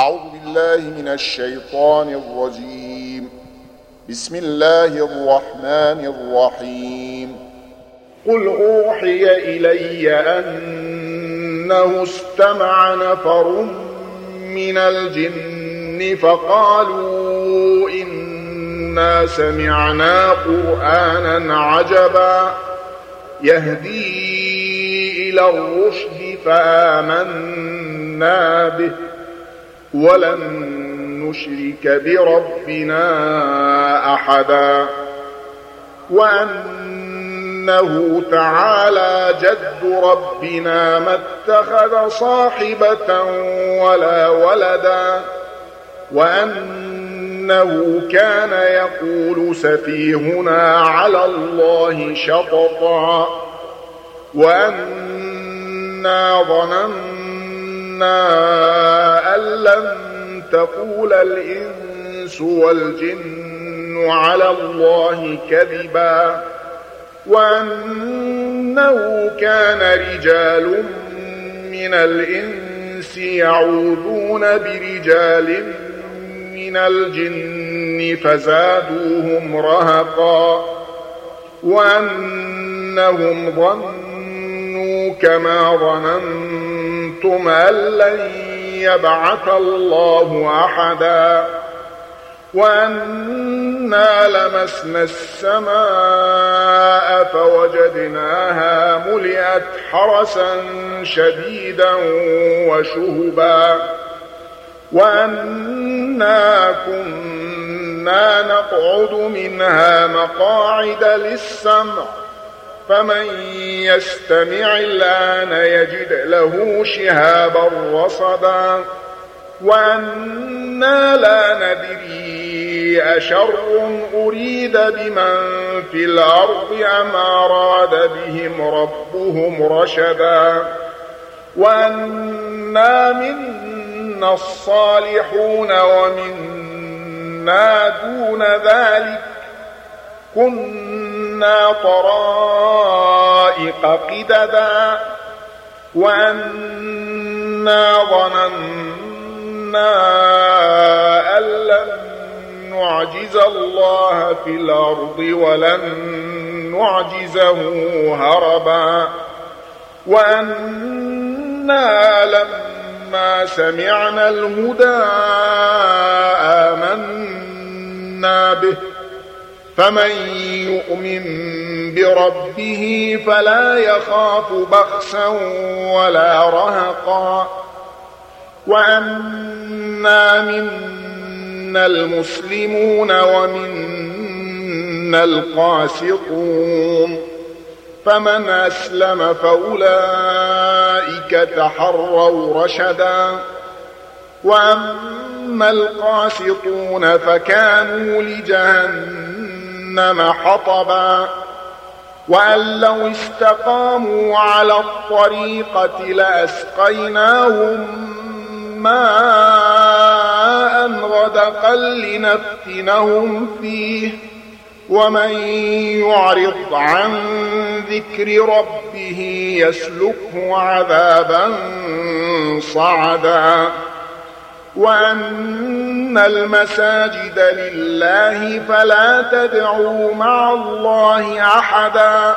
أعوذ بالله من الشيطان الرجيم. بسم الله الرحمن الرحيم. قل أوحي إلي أنه استمع نفر من الجن فقالوا إنا سمعنا قرآنا عجبا يهدي إلى الرشد فآمنا به ولن نشرك بربنا أحدا وأنه تعالى جد ربنا ما اتخذ صاحبة ولا ولدا وأنه كان يقول سفيهنا على الله شططا وأنا ظننا أن لن تقول الإنس والجن على الله كذبا وأنه كان رجال من الإنس يعوذون برجال من الجن فزادوهم رهقا وأنهم ظنوا كما ظننتم أن لن يبعث الله أحدا وأنا لمسنا السماء فوجدناها ملئت حرسا شديدا وشهبا وأنا كنا نقعد منها مقاعد للسمع فمن يستمع الآن يجد له شهابا رصدا وأنا لا ندري أشر أريد بمن في الأرض أم أراد بهم ربهم رشدا وأنا منا الصالحون ومنا دون ذلك كنا طرائق قددا وأنا ظننا أن لن نعجز الله في الأرض ولن نعجزه هربا وأنا لما سمعنا الهدى آمنا به فمن يؤمن بربه فلا يخاف بخسا ولا رهقا وأنا منا المسلمون ومنا القاسطون فمن أسلم فأولئك تحروا رشدا وأما القاسطون فكانوا لجهنم حطبا وأن لو استقاموا على الطريقة لأسقيناهم ماء غدقا لنفتنهم فيه ومن يعرض عن ذكر ربه يسلكه عذابا صعدا وأن المساجد لله فلا تدعوا مع الله أحدا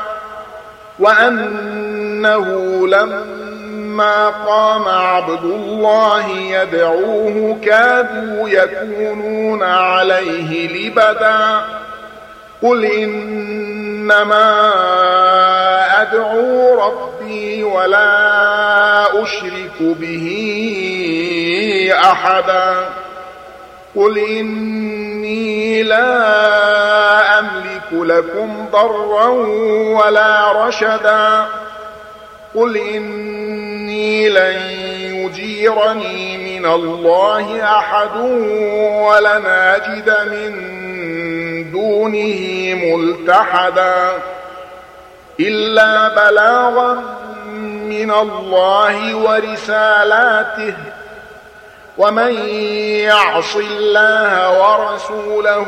وأنه لما قام عبد الله يدعوه كادوا يكونون عليه لبدا قل إنما أدعو ربي ولا أشرك به أحدا قل إني لا أملك لكم ضرا ولا رشدا قل إني لن يجيرني من الله أحد ولن أجد من دونه ملتحدا إلا بلاغا من الله ورسالاته ومن يعص الله ورسوله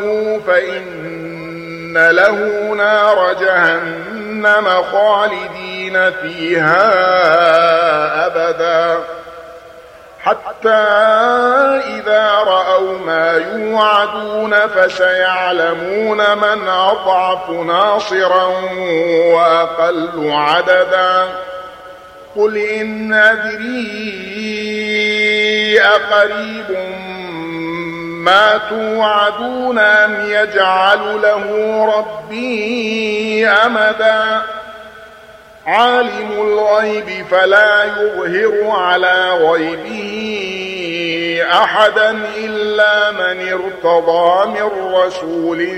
فإن له نار جهنم خالدين فيها أبدا حتى إذا رأوا ما يوعدون فسيعلمون من أضعف ناصرا وأقل عددا قل إن أدري أقريب ما توعدون أم يجعل له ربي أمدا عالم الغيب فلا يظهر على غيبه أحدا إلا من ارتضى من رسول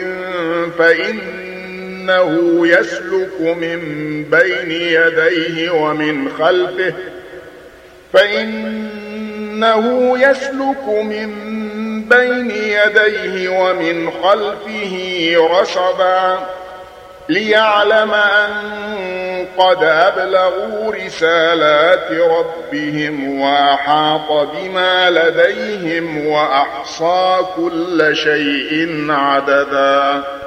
فإنه يسلك من بين يديه ومن خلفه رصدا ليعلم أن قد أبلغوا رسالات ربهم وأحاط بما لديهم وأحصى كل شيء عددا